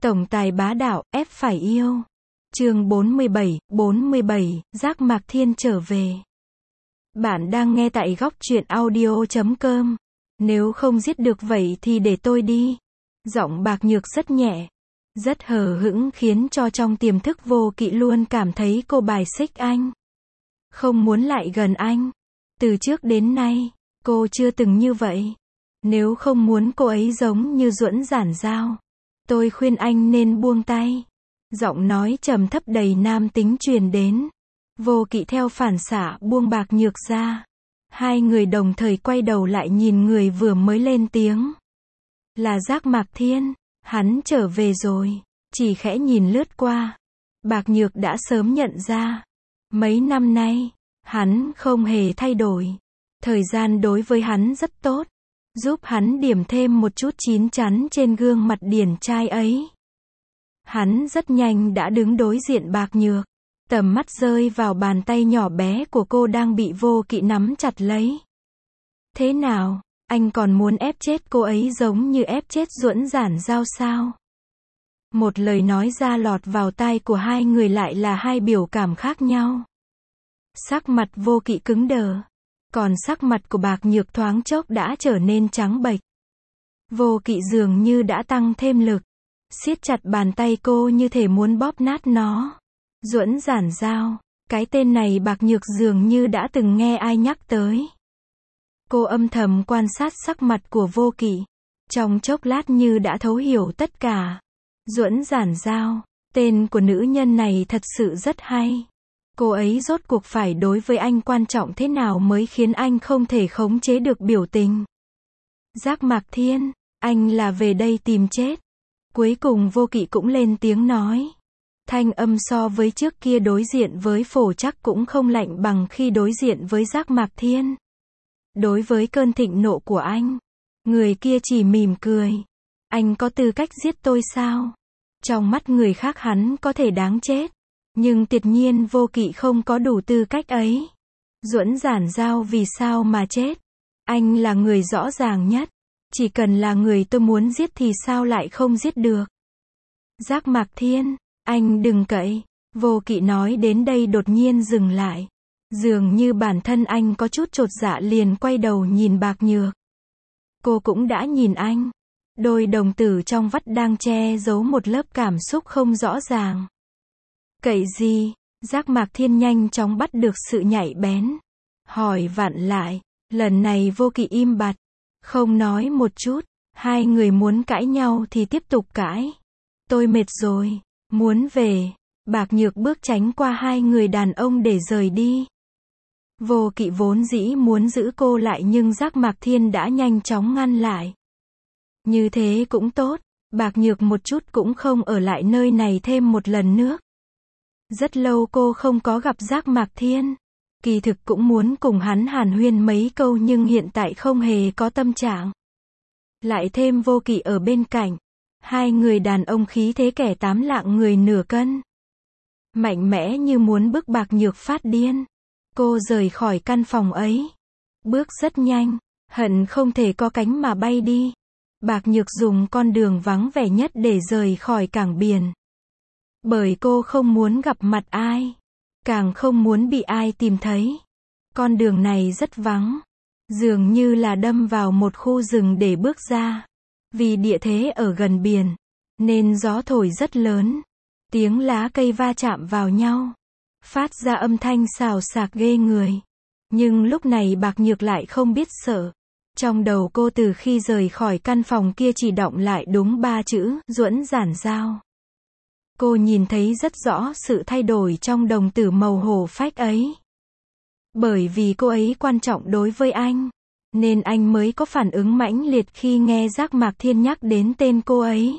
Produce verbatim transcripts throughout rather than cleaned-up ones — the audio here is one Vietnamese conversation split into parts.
Tổng tài bá đạo, ép phải yêu. Chương bốn mươi bảy, bốn mươi bảy, Giác Mạc Thiên trở về. Bạn đang nghe tại góc truyện audio chấm com. Nếu không giết được vậy thì để tôi đi. Giọng Bạc Nhược rất nhẹ, rất hờ hững khiến cho trong tiềm thức Vô Kỵ luôn cảm thấy cô bài xích anh. Không muốn lại gần anh. Từ trước đến nay, cô chưa từng như vậy. Nếu không muốn cô ấy giống như Duẫn Giản Giao, tôi khuyên anh nên buông tay. Giọng nói trầm thấp đầy nam tính truyền đến. Vô Kỵ theo phản xạ buông Bạc Nhược ra. Hai người đồng thời quay đầu lại nhìn người vừa mới lên tiếng. Là Giác Mạc Thiên, hắn trở về rồi. Chỉ khẽ nhìn lướt qua, Bạc Nhược đã sớm nhận ra. Mấy năm nay, hắn không hề thay đổi. Thời gian đối với hắn rất tốt, giúp hắn điểm thêm một chút chín chắn trên gương mặt điển trai ấy. Hắn rất nhanh đã đứng đối diện Bạc Nhược. Tầm mắt rơi vào bàn tay nhỏ bé của cô đang bị Vô Kỵ nắm chặt lấy. Thế nào, anh còn muốn ép chết cô ấy giống như ép chết Duẫn Giản Giao sao? Một lời nói ra lọt vào tai của hai người lại là hai biểu cảm khác nhau. Sắc mặt Vô Kỵ cứng đờ, còn sắc mặt của Bạc Nhược thoáng chốc đã trở nên trắng bệch. Vô Kỵ dường như đã tăng thêm lực, siết chặt bàn tay cô như thể muốn bóp nát nó. Duẫn Giản Giao, cái tên này Bạc Nhược dường như đã từng nghe ai nhắc tới. Cô âm thầm quan sát sắc mặt của Vô Kỵ, trong chốc lát như đã thấu hiểu tất cả. Duẫn Giản Giao, tên của nữ nhân này thật sự rất hay. Cô ấy rốt cuộc phải đối với anh quan trọng thế nào mới khiến anh không thể khống chế được biểu tình. Giác Mạc Thiên, anh là về đây tìm chết. Cuối cùng Vô Kỵ cũng lên tiếng nói. Thanh âm so với trước kia đối diện với Phổ Trắc cũng không lạnh bằng khi đối diện với Giác Mạc Thiên. Đối với cơn thịnh nộ của anh, người kia chỉ mỉm cười. Anh có tư cách giết tôi sao? Trong mắt người khác hắn có thể đáng chết, nhưng tuyệt nhiên Vô Kỵ không có đủ tư cách ấy. Duẫn Giản Giao vì sao mà chết? Anh là người rõ ràng nhất. Chỉ cần là người tôi muốn giết thì sao lại không giết được? Giác Mạc Thiên, anh đừng cậy. Vô Kỵ nói đến đây đột nhiên dừng lại. Dường như bản thân anh có chút chột dạ liền quay đầu nhìn Bạc Nhược. Cô cũng đã nhìn anh. Đôi đồng tử trong vắt đang che giấu một lớp cảm xúc không rõ ràng. Cậy gì? Giác Mạc Thiên nhanh chóng bắt được sự nhạy bén. Hỏi vặn lại. Lần này Vô Kỵ im bặt, không nói một chút. Hai người muốn cãi nhau thì tiếp tục cãi. Tôi mệt rồi, muốn về. Bạc Nhược bước tránh qua hai người đàn ông để rời đi. Vô Kỵ vốn dĩ muốn giữ cô lại nhưng Giác Mạc Thiên đã nhanh chóng ngăn lại. Như thế cũng tốt, Bạc Nhược một chút cũng không ở lại nơi này thêm một lần nữa. Rất lâu cô không có gặp Giác Mạc Thiên. Kỳ thực cũng muốn cùng hắn hàn huyên mấy câu nhưng hiện tại không hề có tâm trạng. Lại thêm Vô Kỵ ở bên cạnh. Hai người đàn ông khí thế kẻ tám lạng người nửa cân. Mạnh mẽ như muốn bức Bạc Nhược phát điên. Cô rời khỏi căn phòng ấy. Bước rất nhanh, hận không thể có cánh mà bay đi. Bạc Nhược dùng con đường vắng vẻ nhất để rời khỏi cảng biển. Bởi cô không muốn gặp mặt ai. Càng không muốn bị ai tìm thấy. Con đường này rất vắng. Dường như là đâm vào một khu rừng để bước ra. Vì địa thế ở gần biển, nên gió thổi rất lớn. Tiếng lá cây va chạm vào nhau, phát ra âm thanh xào xạc ghê người. Nhưng lúc này Bạc Nhược lại không biết sợ. Trong đầu cô từ khi rời khỏi căn phòng kia chỉ đọng lại đúng ba chữ, Duẫn Giản Giao. Cô nhìn thấy rất rõ sự thay đổi trong đồng tử màu hổ phách ấy. Bởi vì cô ấy quan trọng đối với anh, nên anh mới có phản ứng mãnh liệt khi nghe Giác Mạc Thiên nhắc đến tên cô ấy.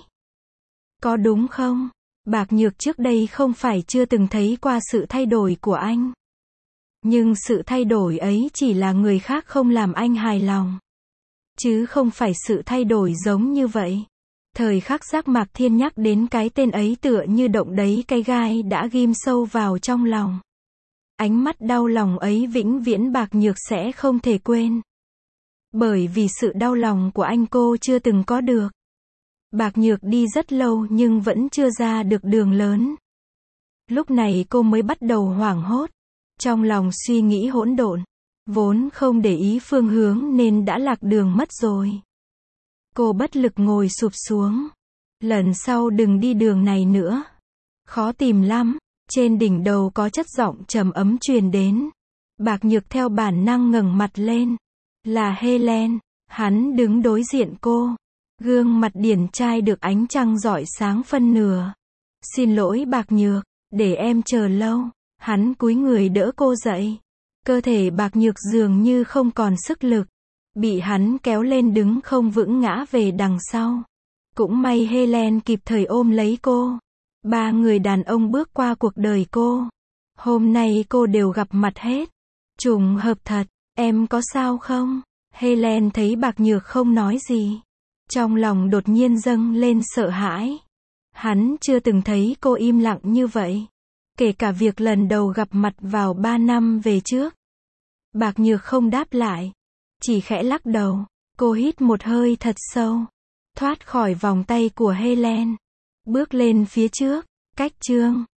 Có đúng không? Bạc Nhược trước đây không phải chưa từng thấy qua sự thay đổi của anh. Nhưng sự thay đổi ấy chỉ là người khác không làm anh hài lòng. Chứ không phải sự thay đổi giống như vậy. Thời khắc Giác Mạc Thiên nhắc đến cái tên ấy tựa như động đấy cái gai đã ghim sâu vào trong lòng. Ánh mắt đau lòng ấy vĩnh viễn Bạc Nhược sẽ không thể quên. Bởi vì sự đau lòng của anh cô chưa từng có được. Bạc Nhược đi rất lâu nhưng vẫn chưa ra được đường lớn. Lúc này cô mới bắt đầu hoảng hốt. Trong lòng suy nghĩ hỗn độn. Vốn không để ý phương hướng nên đã lạc đường mất rồi. Cô bất lực ngồi sụp xuống. Lần sau đừng đi đường này nữa. Khó tìm lắm. Trên đỉnh đầu có chất giọng trầm ấm truyền đến. Bạc Nhược theo bản năng ngẩng mặt lên. Là Helen. Hắn đứng đối diện cô. Gương mặt điển trai được ánh trăng rọi sáng phân nửa. Xin lỗi Bạc Nhược, để em chờ lâu. Hắn cúi người đỡ cô dậy. Cơ thể Bạc Nhược dường như không còn sức lực. Bị hắn kéo lên đứng không vững ngã về đằng sau. Cũng may Helen kịp thời ôm lấy cô. Ba người đàn ông bước qua cuộc đời cô. Hôm nay cô đều gặp mặt hết. Trùng hợp thật, em có sao không? Helen thấy Bạc Nhược không nói gì. Trong lòng đột nhiên dâng lên sợ hãi. Hắn chưa từng thấy cô im lặng như vậy. Kể cả việc lần đầu gặp mặt vào ba năm về trước. Bạc Nhược không đáp lại. Chỉ khẽ lắc đầu. Cô hít một hơi thật sâu. Thoát khỏi vòng tay của Helen. Bước lên phía trước. Cách chương